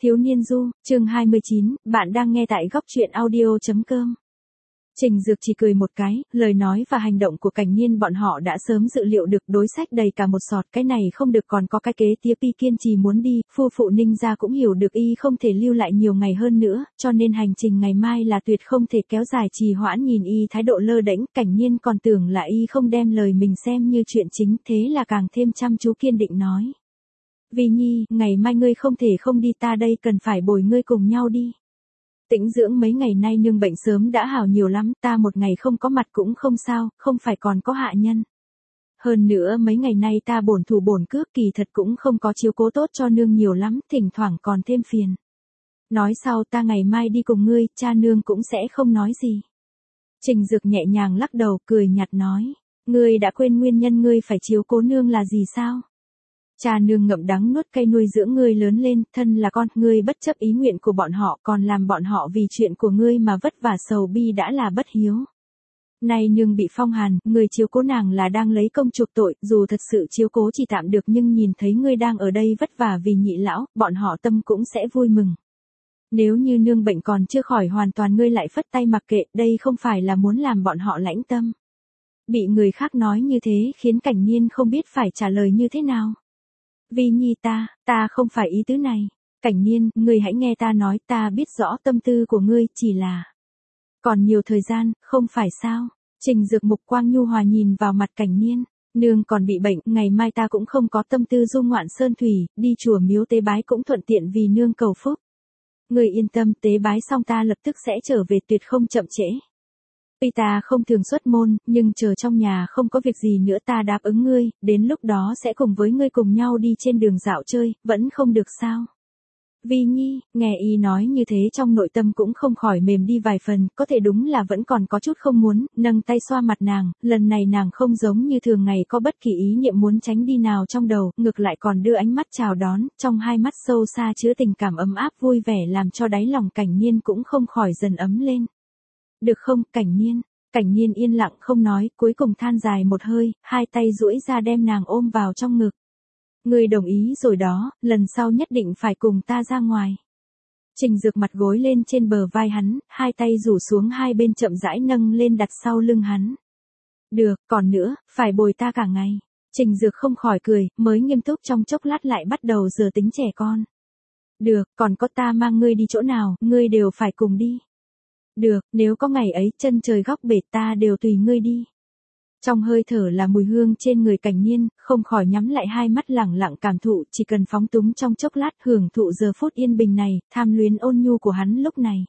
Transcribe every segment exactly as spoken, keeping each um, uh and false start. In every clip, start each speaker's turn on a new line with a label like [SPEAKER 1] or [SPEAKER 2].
[SPEAKER 1] Thiếu niên du, chương hai mươi chín, bạn đang nghe tại góc truyện audio chấm com. Trình Dược chỉ cười một cái, lời nói và hành động của Cảnh Nhiên bọn họ đã sớm dự liệu được, đối sách đầy cả một sọt, cái này không được còn có cái kế tiếp. Y kiên trì muốn đi, phu phụ Ninh gia cũng hiểu được y không thể lưu lại nhiều ngày hơn nữa, cho nên hành trình ngày mai là tuyệt không thể kéo dài trì hoãn. Nhìn y thái độ lơ đễnh, Cảnh Nhiên còn tưởng là y không đem lời mình xem như chuyện chính, thế là càng thêm chăm chú kiên định nói. Vi Nhi, ngày mai ngươi không thể không đi, ta đây cần phải bồi ngươi cùng nhau đi. Tĩnh dưỡng mấy ngày nay nương bệnh sớm đã hào nhiều lắm, ta một ngày không có mặt cũng không sao, không phải còn có hạ nhân. Hơn nữa mấy ngày nay ta bổn thủ bổn cước, kỳ thật cũng không có chiếu cố tốt cho nương nhiều lắm, thỉnh thoảng còn thêm phiền. Nói sau ta ngày mai đi cùng ngươi, cha nương cũng sẽ không nói gì. Trình Dược nhẹ nhàng lắc đầu, cười nhạt nói, ngươi đã quên nguyên nhân ngươi phải chiếu cố nương là gì sao? Cha nương ngậm đắng nuốt cay nuôi dưỡng ngươi lớn lên, thân là con, ngươi bất chấp ý nguyện của bọn họ, còn làm bọn họ vì chuyện của ngươi mà vất vả sầu bi, đã là bất hiếu. Nay nương bị phong hàn, ngươi chiếu cố nàng là đang lấy công chuộc tội, dù thật sự chiếu cố chỉ tạm được, nhưng nhìn thấy ngươi đang ở đây vất vả vì nhị lão, bọn họ tâm cũng sẽ vui mừng. Nếu như nương bệnh còn chưa khỏi hoàn toàn, ngươi lại phất tay mặc kệ, đây không phải là muốn làm bọn họ lãnh tâm. Bị người khác nói như thế khiến Cảnh Nhiên không biết phải trả lời như thế nào. Vi Nhi, ta, ta không phải ý tứ này. Cảnh Nhiên, ngươi hãy nghe ta nói, ta biết rõ tâm tư của ngươi, chỉ là còn nhiều thời gian, không phải sao? Trình Dược mục quang nhu hòa nhìn vào mặt Cảnh Nhiên, nương còn bị bệnh, ngày mai ta cũng không có tâm tư du ngoạn sơn thủy, đi chùa miếu tế bái cũng thuận tiện vì nương cầu phúc. Ngươi yên tâm, tế bái xong ta lập tức sẽ trở về, tuyệt không chậm trễ. Tuy ta không thường xuất môn, nhưng chờ trong nhà không có việc gì nữa ta đáp ứng ngươi, đến lúc đó sẽ cùng với ngươi cùng nhau đi trên đường dạo chơi, vẫn không được sao? Vi Nhi, nghe y nói như thế trong nội tâm cũng không khỏi mềm đi vài phần, có thể đúng là vẫn còn có chút không muốn, nâng tay xoa mặt nàng, lần này nàng không giống như thường ngày có bất kỳ ý niệm muốn tránh đi nào trong đầu, ngược lại còn đưa ánh mắt chào đón, trong hai mắt sâu xa chứa tình cảm ấm áp vui vẻ, làm cho đáy lòng Cảnh Nhiên cũng không khỏi dần ấm lên. Được không, Cảnh Nhiên? Cảnh Nhiên yên lặng không nói, cuối cùng than dài một hơi, hai tay duỗi ra đem nàng ôm vào trong ngực. Ngươi đồng ý rồi đó, lần sau nhất định phải cùng ta ra ngoài. Trình Dược mặt gối lên trên bờ vai hắn, hai tay rủ xuống hai bên chậm rãi nâng lên đặt sau lưng hắn. Được, còn nữa, phải bồi ta cả ngày. Trình Dược không khỏi cười, mới nghiêm túc trong chốc lát lại bắt đầu giờ tính trẻ con. Được, còn có ta mang ngươi đi chỗ nào, ngươi đều phải cùng đi. Được, nếu có ngày ấy chân trời góc bể ta đều tùy ngươi đi. Trong hơi thở là mùi hương trên người Cảnh Nhiên, không khỏi nhắm lại hai mắt lẳng lặng cảm thụ, chỉ cần phóng túng trong chốc lát hưởng thụ giờ phút yên bình này, tham luyến ôn nhu của hắn lúc này.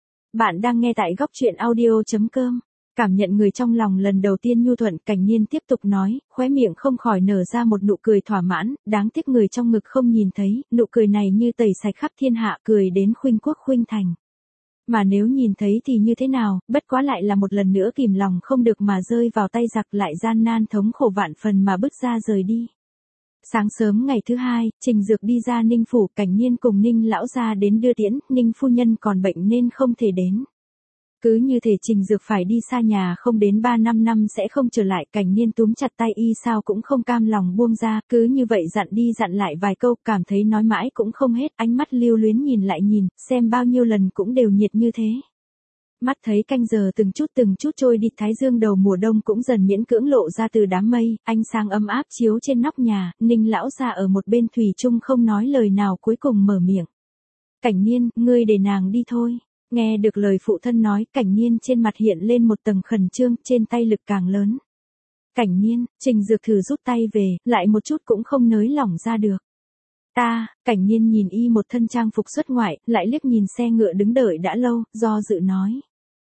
[SPEAKER 1] Bạn đang nghe tại góc truyện audio chấm com. Cảm nhận người trong lòng lần đầu tiên nhu thuận, Cảnh Nhiên tiếp tục nói, khóe miệng không khỏi nở ra một nụ cười thỏa mãn, đáng tiếc người trong ngực không nhìn thấy, nụ cười này như tẩy sạch khắp thiên hạ, cười đến khuynh quốc khuynh thành. Mà nếu nhìn thấy thì như thế nào, bất quá lại là một lần nữa kìm lòng không được mà rơi vào tay giặc, lại gian nan thống khổ vạn phần mà bước ra rời đi. Sáng sớm ngày thứ hai, Trình Dược đi ra Ninh phủ, Cảnh Nhiên cùng Ninh lão gia đến đưa tiễn, Ninh phu nhân còn bệnh nên không thể đến. Cứ như thể Trình Dược phải đi xa nhà không đến ba năm năm sẽ không trở lại, Cảnh Nhiên túm chặt tay y sao cũng không cam lòng buông ra, cứ như vậy dặn đi dặn lại vài câu, cảm thấy nói mãi cũng không hết, ánh mắt lưu luyến nhìn lại nhìn, xem bao nhiêu lần cũng đều nhiệt như thế. Mắt thấy canh giờ từng chút từng chút trôi đi, thái dương đầu mùa đông cũng dần miễn cưỡng lộ ra từ đám mây, ánh sáng ấm áp chiếu trên nóc nhà, Ninh lão gia ở một bên thủy chung không nói lời nào, cuối cùng mở miệng. Cảnh Nhiên, ngươi để nàng đi thôi. Nghe được lời phụ thân nói, Cảnh Nhiên trên mặt hiện lên một tầng khẩn trương, trên tay lực càng lớn. Cảnh Nhiên, Trình Dược thử rút tay về, lại một chút cũng không nới lỏng ra được. Ta, Cảnh Nhiên nhìn y một thân trang phục xuất ngoại, lại liếc nhìn xe ngựa đứng đợi đã lâu, do dự nói.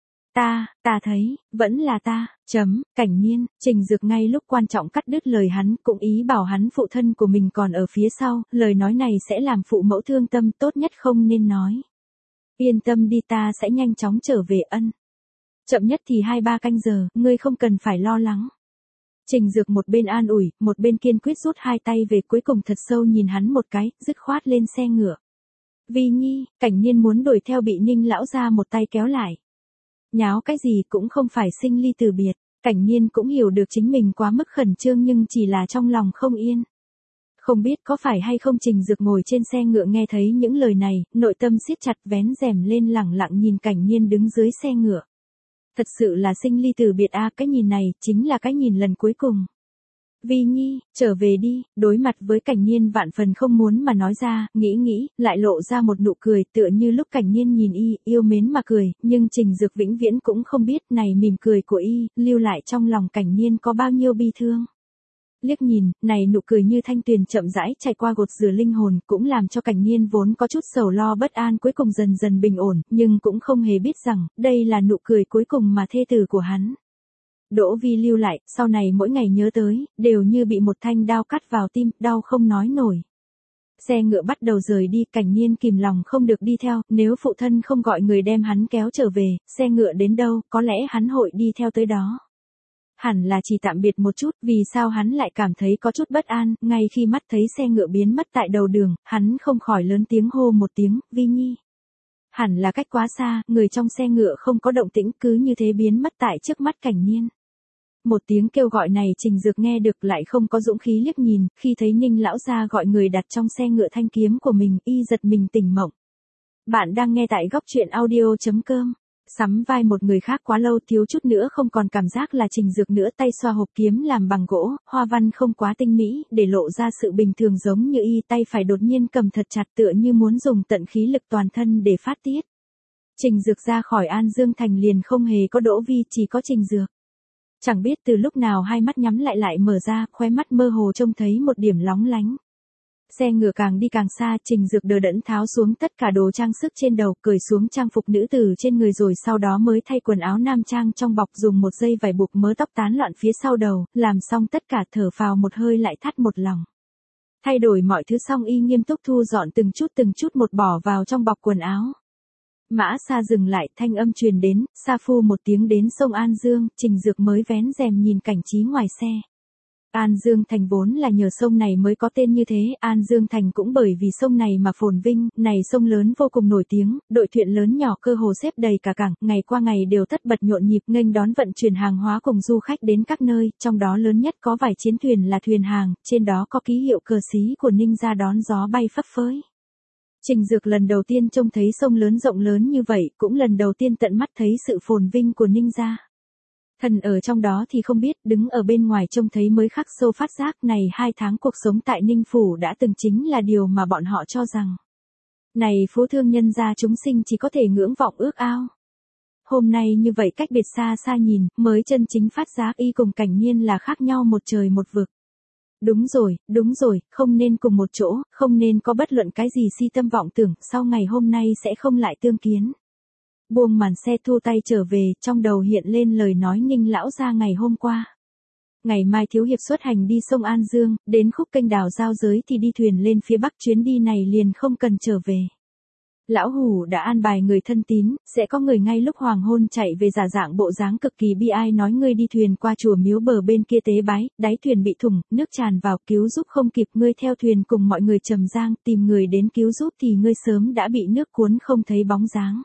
[SPEAKER 1] Ta, ta thấy, vẫn là ta, chấm, Cảnh Nhiên, Trình Dược ngay lúc quan trọng cắt đứt lời hắn, cũng ý bảo hắn phụ thân của mình còn ở phía sau, lời nói này sẽ làm phụ mẫu thương tâm, tốt nhất không nên nói. Yên tâm đi, ta sẽ nhanh chóng trở về ân. Chậm nhất thì hai ba canh giờ, ngươi không cần phải lo lắng. Trình Dược một bên an ủi, một bên kiên quyết rút hai tay về, cuối cùng thật sâu nhìn hắn một cái, dứt khoát lên xe ngựa. Vi Nhi, Cảnh Nhiên muốn đuổi theo bị Ninh lão gia một tay kéo lại. Nháo cái gì cũng không phải sinh ly từ biệt, Cảnh Nhiên cũng hiểu được chính mình quá mức khẩn trương nhưng chỉ là trong lòng không yên. Không biết có phải hay không Trình Dược ngồi trên xe ngựa nghe thấy những lời này, nội tâm siết chặt vén rèm lên lẳng lặng nhìn Cảnh Nhiên đứng dưới xe ngựa. Thật sự là sinh ly từ biệt a, cái nhìn này chính là cái nhìn lần cuối cùng. Vi Nhi, trở về đi, đối mặt với Cảnh Nhiên vạn phần không muốn mà nói ra, nghĩ nghĩ, lại lộ ra một nụ cười tựa như lúc Cảnh Nhiên nhìn y, yêu mến mà cười, nhưng Trình Dược vĩnh viễn cũng không biết này mỉm cười của y, lưu lại trong lòng Cảnh Nhiên có bao nhiêu bi thương. Liếc nhìn, này nụ cười như thanh tuyền chậm rãi chảy qua gột rửa linh hồn, cũng làm cho Cảnh Nhiên vốn có chút sầu lo bất an cuối cùng dần dần bình ổn, nhưng cũng không hề biết rằng, đây là nụ cười cuối cùng mà thê tử của hắn. Đỗ Vi lưu lại, sau này mỗi ngày nhớ tới, đều như bị một thanh đao cắt vào tim, đau không nói nổi. Xe ngựa bắt đầu rời đi, Cảnh Nhiên kìm lòng không được đi theo, nếu phụ thân không gọi người đem hắn kéo trở về, xe ngựa đến đâu, có lẽ hắn hội đi theo tới đó. Hẳn là chỉ tạm biệt một chút, vì sao hắn lại cảm thấy có chút bất an, ngay khi mắt thấy xe ngựa biến mất tại đầu đường, hắn không khỏi lớn tiếng hô một tiếng, Vi Nhi. Hẳn là cách quá xa, người trong xe ngựa không có động tĩnh, cứ như thế biến mất tại trước mắt Cảnh Nhiên. Một tiếng kêu gọi này Trình Dược nghe được lại không có dũng khí liếc nhìn, khi thấy Ninh lão gia gọi người đặt trong xe ngựa thanh kiếm của mình, y giật mình tỉnh mộng. Bạn đang nghe tại góc truyện audio chấm com. Sắm vai một người khác quá lâu thiếu chút nữa không còn cảm giác là Trình Dược nữa, tay xoa hộp kiếm làm bằng gỗ, hoa văn không quá tinh mỹ, để lộ ra sự bình thường giống như y, tay phải đột nhiên cầm thật chặt tựa như muốn dùng tận khí lực toàn thân để phát tiết. Trình Dược ra khỏi An Dương Thành liền không hề có Đỗ Vi, chỉ có Trình Dược. Chẳng biết từ lúc nào hai mắt nhắm lại lại mở ra, khóe mắt mơ hồ trông thấy một điểm lóng lánh. Xe ngựa càng đi càng xa, Trình Dược đờ đẫn tháo xuống tất cả đồ trang sức trên đầu, cởi xuống trang phục nữ tử trên người rồi sau đó mới thay quần áo nam trang trong bọc, dùng một dây vải buộc mớ tóc tán loạn phía sau đầu, làm xong tất cả thở phào một hơi lại thắt một lòng. Thay đổi mọi thứ xong y nghiêm túc thu dọn từng chút từng chút một bỏ vào trong bọc quần áo. Mã Sa dừng lại, thanh âm truyền đến, Sa phu một tiếng đến sông An Dương, Trình Dược mới vén rèm nhìn cảnh trí ngoài xe. An Dương Thành vốn là nhờ sông này mới có tên như thế, An Dương Thành cũng bởi vì sông này mà phồn vinh, này sông lớn vô cùng nổi tiếng, đội thuyền lớn nhỏ cơ hồ xếp đầy cả cảng, ngày qua ngày đều tất bật nhộn nhịp nghênh đón vận chuyển hàng hóa cùng du khách đến các nơi, trong đó lớn nhất có vài chiến thuyền là thuyền hàng, trên đó có ký hiệu cờ xí của Ninh gia đón gió bay phấp phới. Trình Dược lần đầu tiên trông thấy sông lớn rộng lớn như vậy, cũng lần đầu tiên tận mắt thấy sự phồn vinh của Ninh gia. Thần ở trong đó thì không biết, đứng ở bên ngoài trông thấy mới khắc sâu phát giác này hai tháng cuộc sống tại Ninh Phủ đã từng chính là điều mà bọn họ cho rằng. Này phú thương nhân gia chúng sinh chỉ có thể ngưỡng vọng ước ao. Hôm nay như vậy cách biệt xa xa nhìn, mới chân chính phát giác y cùng Cảnh Nhiên là khác nhau một trời một vực. Đúng rồi, đúng rồi, không nên cùng một chỗ, không nên có bất luận cái gì si tâm vọng tưởng, sau ngày hôm nay sẽ không lại tương kiến. Buông màn xe thu tay trở về, trong đầu hiện lên lời nói Ninh lão gia ngày hôm qua. Ngày mai thiếu hiệp xuất hành đi sông An Dương, đến khúc kênh đào giao giới thì đi thuyền lên phía bắc, chuyến đi này liền không cần trở về. Lão Hủ đã an bài người thân tín, sẽ có người ngay lúc hoàng hôn chạy về giả dạng bộ dáng cực kỳ bi ai nói ngươi đi thuyền qua chùa miếu bờ bên kia tế bái, đáy thuyền bị thủng, nước tràn vào, cứu giúp không kịp, ngươi theo thuyền cùng mọi người trầm giang, tìm người đến cứu giúp thì ngươi sớm đã bị nước cuốn không thấy bóng dáng.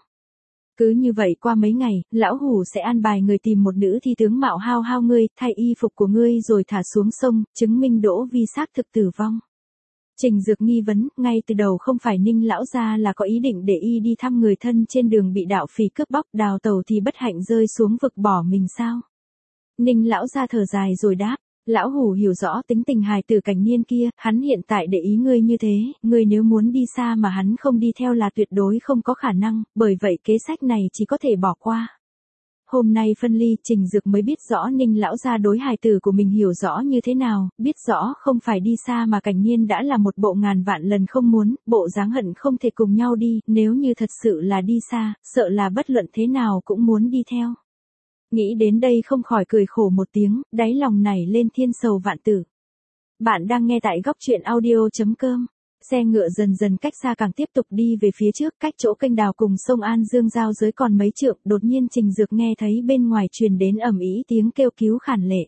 [SPEAKER 1] Cứ như vậy qua mấy ngày, lão Hủ sẽ an bài người tìm một nữ thi tướng mạo hao hao ngươi, thay y phục của ngươi rồi thả xuống sông, chứng minh Đỗ Vi xác thực tử vong. Trình Dược nghi vấn, ngay từ đầu không phải Ninh lão gia là có ý định để y đi thăm người thân trên đường bị đạo phỉ cướp bóc, đào tàu thì bất hạnh rơi xuống vực bỏ mình sao? Ninh lão gia thở dài rồi đáp, lão Hủ hiểu rõ tính tình hài tử Cảnh Nhiên kia, hắn hiện tại để ý ngươi như thế, ngươi nếu muốn đi xa mà hắn không đi theo là tuyệt đối không có khả năng, bởi vậy kế sách này chỉ có thể bỏ qua. Hôm nay phân ly, Trình Dược mới biết rõ Ninh lão gia đối hài tử của mình hiểu rõ như thế nào, biết rõ không phải đi xa mà Cảnh Nhiên đã là một bộ ngàn vạn lần không muốn, bộ dáng hận không thể cùng nhau đi, nếu như thật sự là đi xa, sợ là bất luận thế nào cũng muốn đi theo. Nghĩ đến đây không khỏi cười khổ một tiếng, đáy lòng nảy lên thiên sầu vạn tử. Bạn đang nghe tại góc truyện audio chấm com. Xe ngựa dần dần cách xa càng tiếp tục đi về phía trước, cách chỗ kênh đào cùng sông An Dương giao giới còn mấy trượng, đột nhiên Trình Dược nghe thấy bên ngoài truyền đến ầm ĩ tiếng kêu cứu khản lệ.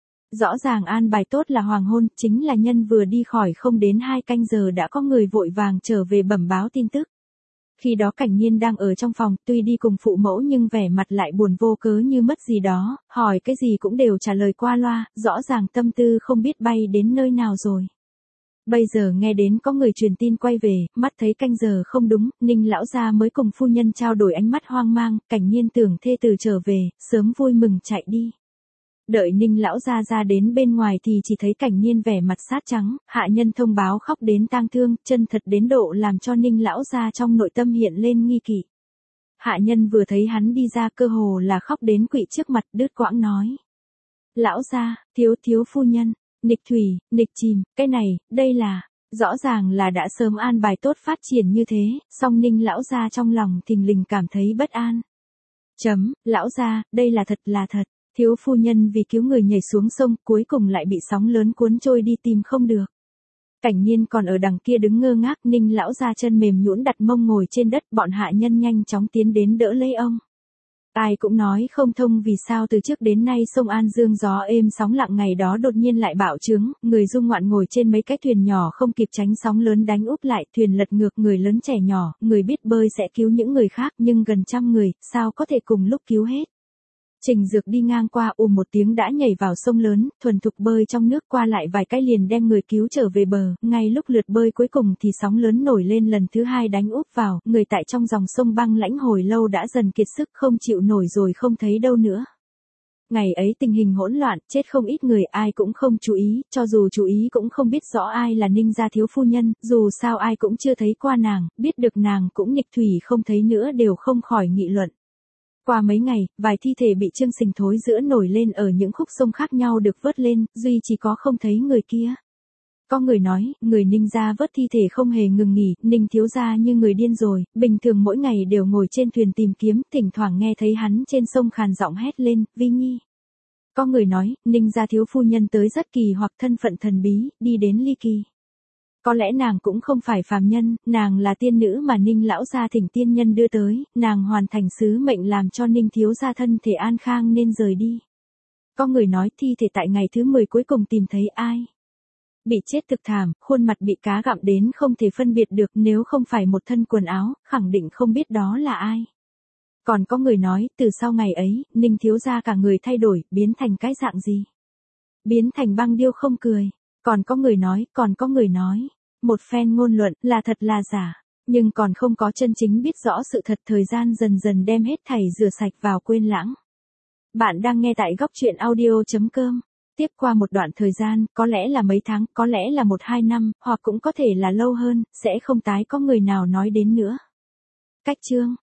[SPEAKER 1] Rõ ràng an bài tốt là hoàng hôn, chính là nhân vừa đi khỏi không đến hai canh giờ đã có người vội vàng trở về bẩm báo tin tức. Khi đó Cảnh Nhiên đang ở trong phòng, tuy đi cùng phụ mẫu nhưng vẻ mặt lại buồn vô cớ như mất gì đó, hỏi cái gì cũng đều trả lời qua loa, rõ ràng tâm tư không biết bay đến nơi nào rồi. Bây giờ nghe đến có người truyền tin quay về, mắt thấy canh giờ không đúng, Ninh lão gia mới cùng phu nhân trao đổi ánh mắt hoang mang, Cảnh Nhiên tưởng thê tử trở về, sớm vui mừng chạy đi. Đợi Ninh lão gia ra đến bên ngoài thì chỉ thấy Cảnh Nhiên vẻ mặt sát trắng, hạ nhân thông báo khóc đến tang thương, chân thật đến độ làm cho Ninh lão gia trong nội tâm hiện lên nghi kỵ. Hạ nhân vừa thấy hắn đi ra cơ hồ là khóc đến quỵ trước mặt, đứt quãng nói: "Lão gia, thiếu thiếu phu nhân, nghịch thủy, nghịch chìm, cái này, đây là..." Rõ ràng là đã sớm an bài tốt phát triển như thế, song Ninh lão gia trong lòng thình lình cảm thấy bất an. Chấm, lão gia, đây là thật là thật. Thiếu phu nhân vì cứu người nhảy xuống sông, cuối cùng lại bị sóng lớn cuốn trôi đi tìm không được. Cảnh Nhiên còn ở đằng kia đứng ngơ ngác, Ninh lão gia chân mềm nhũn đặt mông ngồi trên đất, bọn hạ nhân nhanh chóng tiến đến đỡ lấy ông. Ai cũng nói không thông vì sao từ trước đến nay sông An Dương gió êm sóng lặng ngày đó đột nhiên lại bạo trướng, người du ngoạn ngồi trên mấy cái thuyền nhỏ không kịp tránh sóng lớn đánh úp lại, thuyền lật ngược, người lớn trẻ nhỏ, người biết bơi sẽ cứu những người khác, nhưng gần trăm người, sao có thể cùng lúc cứu hết. Trình Dược đi ngang qua ùm một tiếng đã nhảy vào sông lớn, thuần thục bơi trong nước qua lại vài cái liền đem người cứu trở về bờ, ngay lúc lượt bơi cuối cùng thì sóng lớn nổi lên lần thứ hai đánh úp vào, người tại trong dòng sông băng lãnh hồi lâu đã dần kiệt sức không chịu nổi rồi không thấy đâu nữa. Ngày ấy tình hình hỗn loạn, chết không ít người, ai cũng không chú ý, cho dù chú ý cũng không biết rõ ai là Ninh gia thiếu phu nhân, dù sao ai cũng chưa thấy qua nàng, biết được nàng cũng nghịch thủy không thấy nữa đều không khỏi nghị luận. Qua mấy ngày, vài thi thể bị chương sình thối rữa nổi lên ở những khúc sông khác nhau được vớt lên, duy chỉ có không thấy người kia. Có người nói, người Ninh gia vớt thi thể không hề ngừng nghỉ, Ninh thiếu gia như người điên rồi, bình thường mỗi ngày đều ngồi trên thuyền tìm kiếm, thỉnh thoảng nghe thấy hắn trên sông khàn giọng hét lên, Vi Nhi. Có người nói, Ninh gia thiếu phu nhân tới rất kỳ hoặc thân phận thần bí, đi đến ly kỳ. Có lẽ nàng cũng không phải phàm nhân, nàng là tiên nữ mà Ninh lão gia thỉnh tiên nhân đưa tới, nàng hoàn thành sứ mệnh làm cho Ninh thiếu gia thân thể an khang nên rời đi. Có người nói thi thể tại ngày thứ mười cuối cùng tìm thấy ai? Bị chết thực thảm, khuôn mặt bị cá gặm đến không thể phân biệt được, nếu không phải một thân quần áo, khẳng định không biết đó là ai. Còn có người nói, từ sau ngày ấy, Ninh thiếu gia cả người thay đổi, biến thành cái dạng gì? Biến thành băng điêu không cười. Còn có người nói, còn có người nói, một phen ngôn luận là thật là giả, nhưng còn không có chân chính biết rõ sự thật, thời gian dần dần đem hết thảy rửa sạch vào quên lãng. Bạn đang nghe tại góc truyện audio chấm com. Tiếp qua một đoạn thời gian, có lẽ là mấy tháng, có lẽ là một hai năm, hoặc cũng có thể là lâu hơn, sẽ không tái có người nào nói đến nữa. Cách chương